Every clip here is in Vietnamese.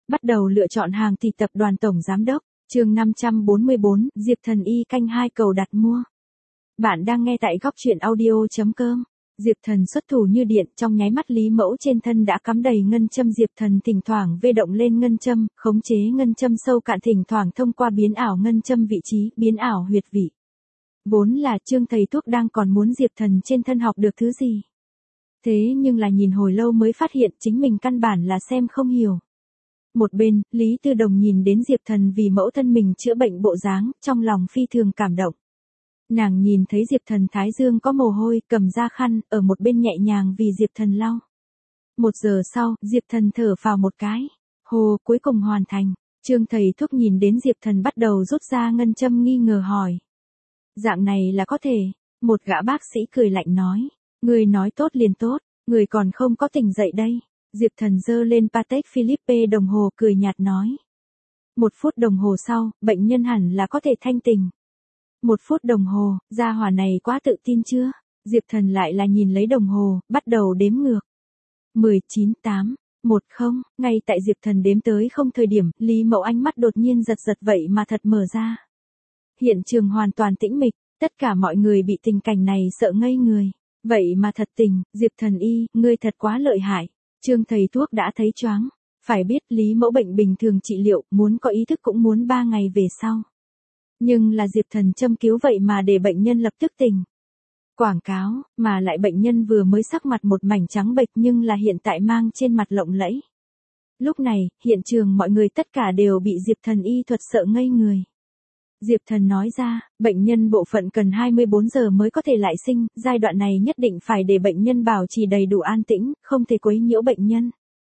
Bắt đầu lựa chọn hàng thì tập đoàn tổng giám đốc, chương 544, Diệp Thần Y canh 2 cầu đặt mua. Bạn đang nghe tại góc truyện audio.com. Diệp Thần xuất thủ như điện, trong nháy mắt Lý Mẫu trên thân đã cắm đầy ngân châm. Diệp Thần thỉnh thoảng vê động lên ngân châm, khống chế ngân châm sâu cạn, thỉnh thoảng thông qua biến ảo ngân châm vị trí, biến ảo huyệt vị. Vốn là Trương thầy thuốc đang còn muốn Diệp Thần trên thân học được thứ gì. Thế nhưng là nhìn hồi lâu mới phát hiện chính mình căn bản là xem không hiểu. Một bên, Lý Tư Đồng nhìn đến Diệp Thần vì mẫu thân mình chữa bệnh bộ dáng, trong lòng phi thường cảm động. Nàng nhìn thấy Diệp Thần thái dương có mồ hôi, cầm ra khăn, ở một bên nhẹ nhàng vì Diệp Thần lau. 1 giờ sau, Diệp Thần thở phào một cái. Hồ, cuối cùng hoàn thành. Trương thầy thuốc nhìn đến Diệp Thần bắt đầu rút ra ngân châm nghi ngờ hỏi. Dạng này là có thể. Một gã bác sĩ cười lạnh nói. Người nói tốt liền tốt, người còn không có tỉnh dậy đây. Diệp Thần giơ lên Patek Philippe đồng hồ cười nhạt nói. 1 phút đồng hồ sau, bệnh nhân hẳn là có thể thanh tỉnh. 1 phút đồng hồ, gia hỏa này quá tự tin chưa? Diệp Thần lại là nhìn lấy đồng hồ, bắt đầu đếm ngược. 10, 9, 8, 1, 0, ngay tại Diệp Thần đếm tới không thời điểm, Lý Mẫu ánh mắt đột nhiên giật giật vậy mà thật mở ra. Hiện trường hoàn toàn tĩnh mịch, tất cả mọi người bị tình cảnh này sợ ngây người. Vậy mà thật tình, Diệp Thần Y, ngươi thật quá lợi hại. Trương thầy thuốc đã thấy choáng. Phải biết Lý Mẫu bệnh bình thường trị liệu, muốn có ý thức cũng muốn 3 ngày về sau. Nhưng là Diệp Thần châm cứu vậy mà để bệnh nhân lập tức tỉnh. Quảng cáo, mà lại bệnh nhân vừa mới sắc mặt một mảnh trắng bệch nhưng là hiện tại mang trên mặt lộng lẫy. Lúc này, hiện trường mọi người tất cả đều bị Diệp Thần y thuật sợ ngây người. Diệp Thần nói ra, bệnh nhân bộ phận cần 24 giờ mới có thể lại sinh, giai đoạn này nhất định phải để bệnh nhân bảo trì đầy đủ an tĩnh, không thể quấy nhiễu bệnh nhân.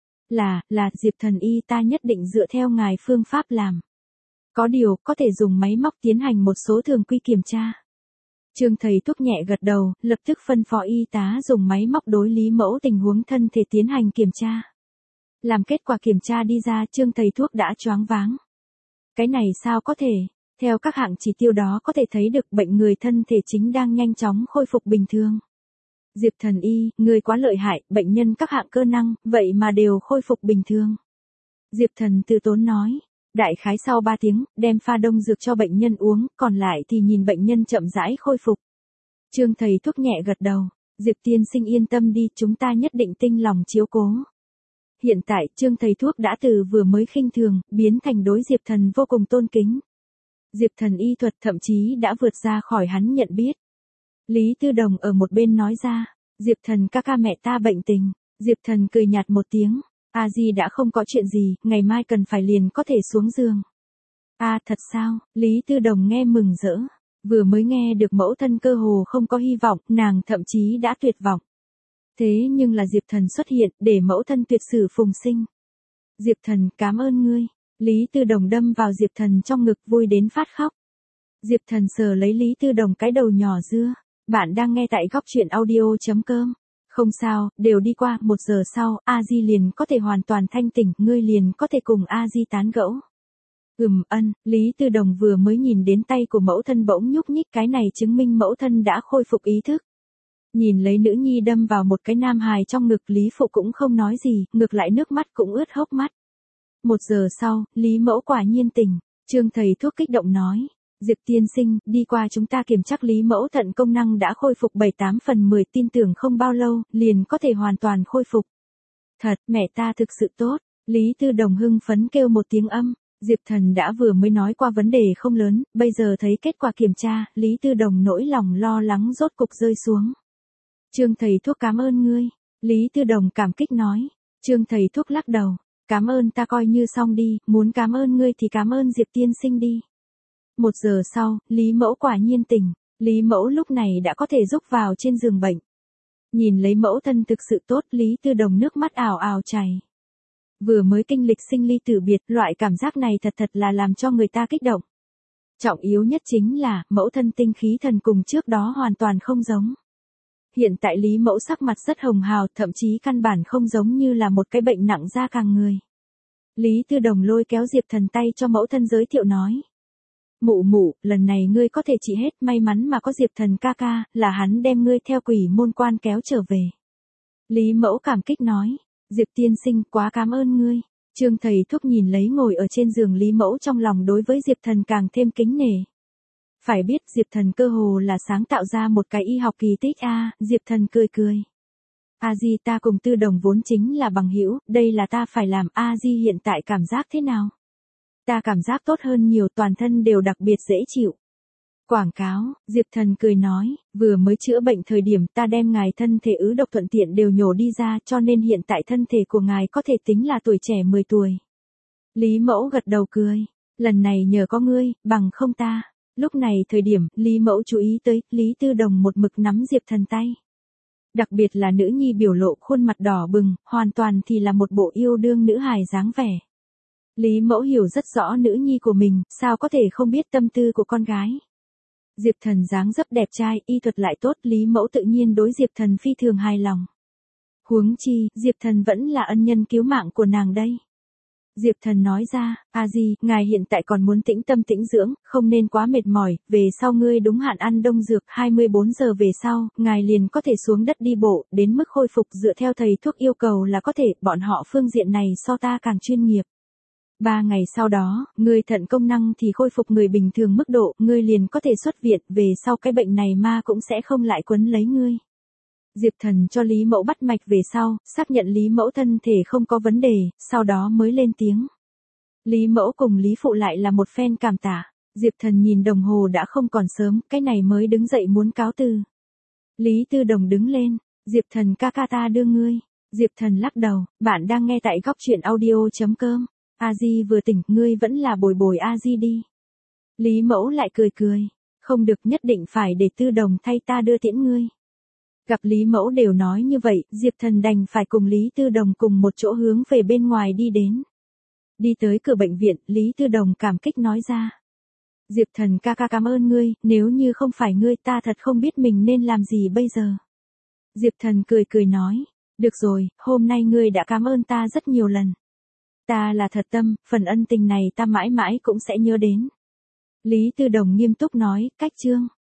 Là, Diệp Thần y ta nhất định dựa theo ngài phương pháp làm. Có điều, có thể dùng máy móc tiến hành một số thường quy kiểm tra. Trương thầy thuốc nhẹ gật đầu, lập tức phân phó y tá dùng máy móc đối Lý Mẫu tình huống thân thể tiến hành kiểm tra. Làm kết quả kiểm tra đi ra, Trương thầy thuốc đã choáng váng. Cái này sao có thể? Theo các hạng chỉ tiêu đó có thể thấy được bệnh người thân thể chính đang nhanh chóng khôi phục bình thường. Diệp Thần y, người quá lợi hại, bệnh nhân các hạng cơ năng, vậy mà đều khôi phục bình thường. Diệp Thần từ tốn nói. Đại khái sau 3 tiếng, đem pha đông dược cho bệnh nhân uống, còn lại thì nhìn bệnh nhân chậm rãi khôi phục. Trương thầy thuốc nhẹ gật đầu. Diệp tiên sinh yên tâm đi, chúng ta nhất định tinh lòng chiếu cố. Hiện tại, Trương thầy thuốc đã từ vừa mới khinh thường, biến thành đối Diệp Thần vô cùng tôn kính. Diệp Thần y thuật thậm chí đã vượt ra khỏi hắn nhận biết. Lý Tư Đồng ở một bên nói ra, Diệp Thần ca mẹ ta bệnh tình. Diệp Thần cười nhạt một tiếng. A Di đã không có chuyện gì, ngày mai cần phải liền có thể xuống giường. Thật sao? Lý Tư Đồng nghe mừng rỡ. Vừa mới nghe được mẫu thân cơ hồ không có hy vọng, nàng thậm chí đã tuyệt vọng. Thế nhưng là Diệp Thần xuất hiện, để mẫu thân tuyệt sử phùng sinh. Diệp Thần, cảm ơn ngươi. Lý Tư Đồng đâm vào Diệp Thần trong ngực vui đến phát khóc. Diệp Thần sờ lấy Lý Tư Đồng cái đầu nhỏ dưa. Bạn đang nghe tại góc truyện audio.com. Không sao, đều đi qua, 1 giờ sau, A Di liền có thể hoàn toàn thanh tỉnh, ngươi liền có thể cùng A Di tán gẫu. Lý Tư Đồng vừa mới nhìn đến tay của mẫu thân bỗng nhúc nhích, cái này chứng minh mẫu thân đã khôi phục ý thức. Nhìn lấy nữ nhi đâm vào một cái nam hài trong ngực, Lý Phụ cũng không nói gì, ngược lại nước mắt cũng ướt hốc mắt. 1 giờ sau, Lý Mẫu quả nhiên tỉnh. Trương thầy thuốc kích động nói. Diệp tiên sinh, đi qua chúng ta kiểm tra Lý Mẫu thận công năng đã khôi phục 78/10, tin tưởng không bao lâu, liền có thể hoàn toàn khôi phục. Thật, mẹ ta thực sự tốt. Lý Tư Đồng hưng phấn kêu một tiếng âm. Diệp Thần đã vừa mới nói qua vấn đề không lớn, bây giờ thấy kết quả kiểm tra, Lý Tư Đồng nỗi lòng lo lắng rốt cục rơi xuống. Trương thầy thuốc cảm ơn ngươi. Lý Tư Đồng cảm kích nói. Trương thầy thuốc lắc đầu. Cảm ơn ta coi như xong đi, muốn cảm ơn ngươi thì cảm ơn Diệp tiên sinh đi. 1 giờ sau, Lý Mẫu quả nhiên tỉnh. Lý Mẫu lúc này đã có thể rúc vào trên giường bệnh. Nhìn lấy mẫu thân thực sự tốt, Lý Tư Đồng nước mắt ào ào chảy. Vừa mới kinh lịch sinh ly tử biệt, loại cảm giác này thật là làm cho người ta kích động. Trọng yếu nhất chính là, mẫu thân tinh khí thần cùng trước đó hoàn toàn không giống. Hiện tại Lý Mẫu sắc mặt rất hồng hào, thậm chí căn bản không giống như là một cái bệnh nặng da càng người. Lý Tư Đồng lôi kéo Diệp Thần tay cho mẫu thân giới thiệu nói. Mụ, lần này ngươi có thể trị hết, may mắn mà có Diệp Thần ca, là hắn đem ngươi theo quỷ môn quan kéo trở về. Lý Mẫu cảm kích nói. Diệp tiên sinh quá cảm ơn ngươi. Trương thầy thuốc nhìn lấy ngồi ở trên giường Lý Mẫu trong lòng đối với Diệp Thần càng thêm kính nể. Phải biết Diệp Thần cơ hồ là sáng tạo ra một cái y học kỳ tích a. Diệp Thần cười cười. A Di, ta cùng Tư Đồng vốn chính là bằng hữu, đây là ta phải làm. A Di hiện tại cảm giác thế nào? Ta cảm giác tốt hơn nhiều, toàn thân đều đặc biệt dễ chịu. Quảng cáo, Diệp Thần cười nói, vừa mới chữa bệnh thời điểm ta đem ngài thân thể ứ độc thuận tiện đều nhổ đi ra, cho nên hiện tại thân thể của ngài có thể tính là tuổi trẻ 10 tuổi. Lý Mẫu gật đầu cười, lần này nhờ có ngươi, bằng không ta. Lúc này thời điểm, Lý Mẫu chú ý tới, Lý Tư Đồng một mực nắm Diệp Thần tay. Đặc biệt là nữ nhi biểu lộ khuôn mặt đỏ bừng, hoàn toàn thì là một bộ yêu đương nữ hài dáng vẻ. Lý Mẫu hiểu rất rõ nữ nhi của mình, sao có thể không biết tâm tư của con gái. Diệp Thần dáng dấp đẹp trai, y thuật lại tốt, Lý Mẫu tự nhiên đối Diệp Thần phi thường hài lòng. Huống chi, Diệp Thần vẫn là ân nhân cứu mạng của nàng đây. Diệp Thần nói ra, A Di, ngài hiện tại còn muốn tĩnh tâm tĩnh dưỡng, không nên quá mệt mỏi, về sau ngươi đúng hạn ăn đông dược, 24 giờ về sau, ngài liền có thể xuống đất đi bộ, đến mức khôi phục dựa theo thầy thuốc yêu cầu là có thể, bọn họ phương diện này so ta càng chuyên nghiệp. 3 ngày sau đó, ngươi thận công năng thì khôi phục người bình thường mức độ, ngươi liền có thể xuất viện, về sau cái bệnh này ma cũng sẽ không lại quấn lấy ngươi. Diệp Thần cho Lý Mẫu bắt mạch về sau, xác nhận Lý Mẫu thân thể không có vấn đề, sau đó mới lên tiếng. Lý Mẫu cùng Lý Phụ lại là một phen cảm tạ. Diệp Thần nhìn đồng hồ đã không còn sớm, cái này mới đứng dậy muốn cáo từ. Lý Tư Đồng đứng lên, Diệp Thần ca ca ta đưa ngươi. Diệp Thần lắc đầu, bạn đang nghe tại góc truyện audio.com. A Di vừa tỉnh, ngươi vẫn là bồi bồi A Di đi. Lý Mẫu lại cười cười, không được, nhất định phải để Tư Đồng thay ta đưa tiễn ngươi. Gặp Lý Mẫu đều nói như vậy, Diệp Thần đành phải cùng Lý Tư Đồng cùng một chỗ hướng về bên ngoài đi đến. Đi tới cửa bệnh viện, Lý Tư Đồng cảm kích nói ra. Diệp Thần ca ca cảm ơn ngươi, nếu như không phải ngươi ta thật không biết mình nên làm gì bây giờ. Diệp Thần cười cười nói, được rồi, hôm nay ngươi đã cảm ơn ta rất nhiều lần. Ta là thật tâm, phần ân tình này ta mãi mãi cũng sẽ nhớ đến. Lý Tư Đồng nghiêm túc nói, cách chương.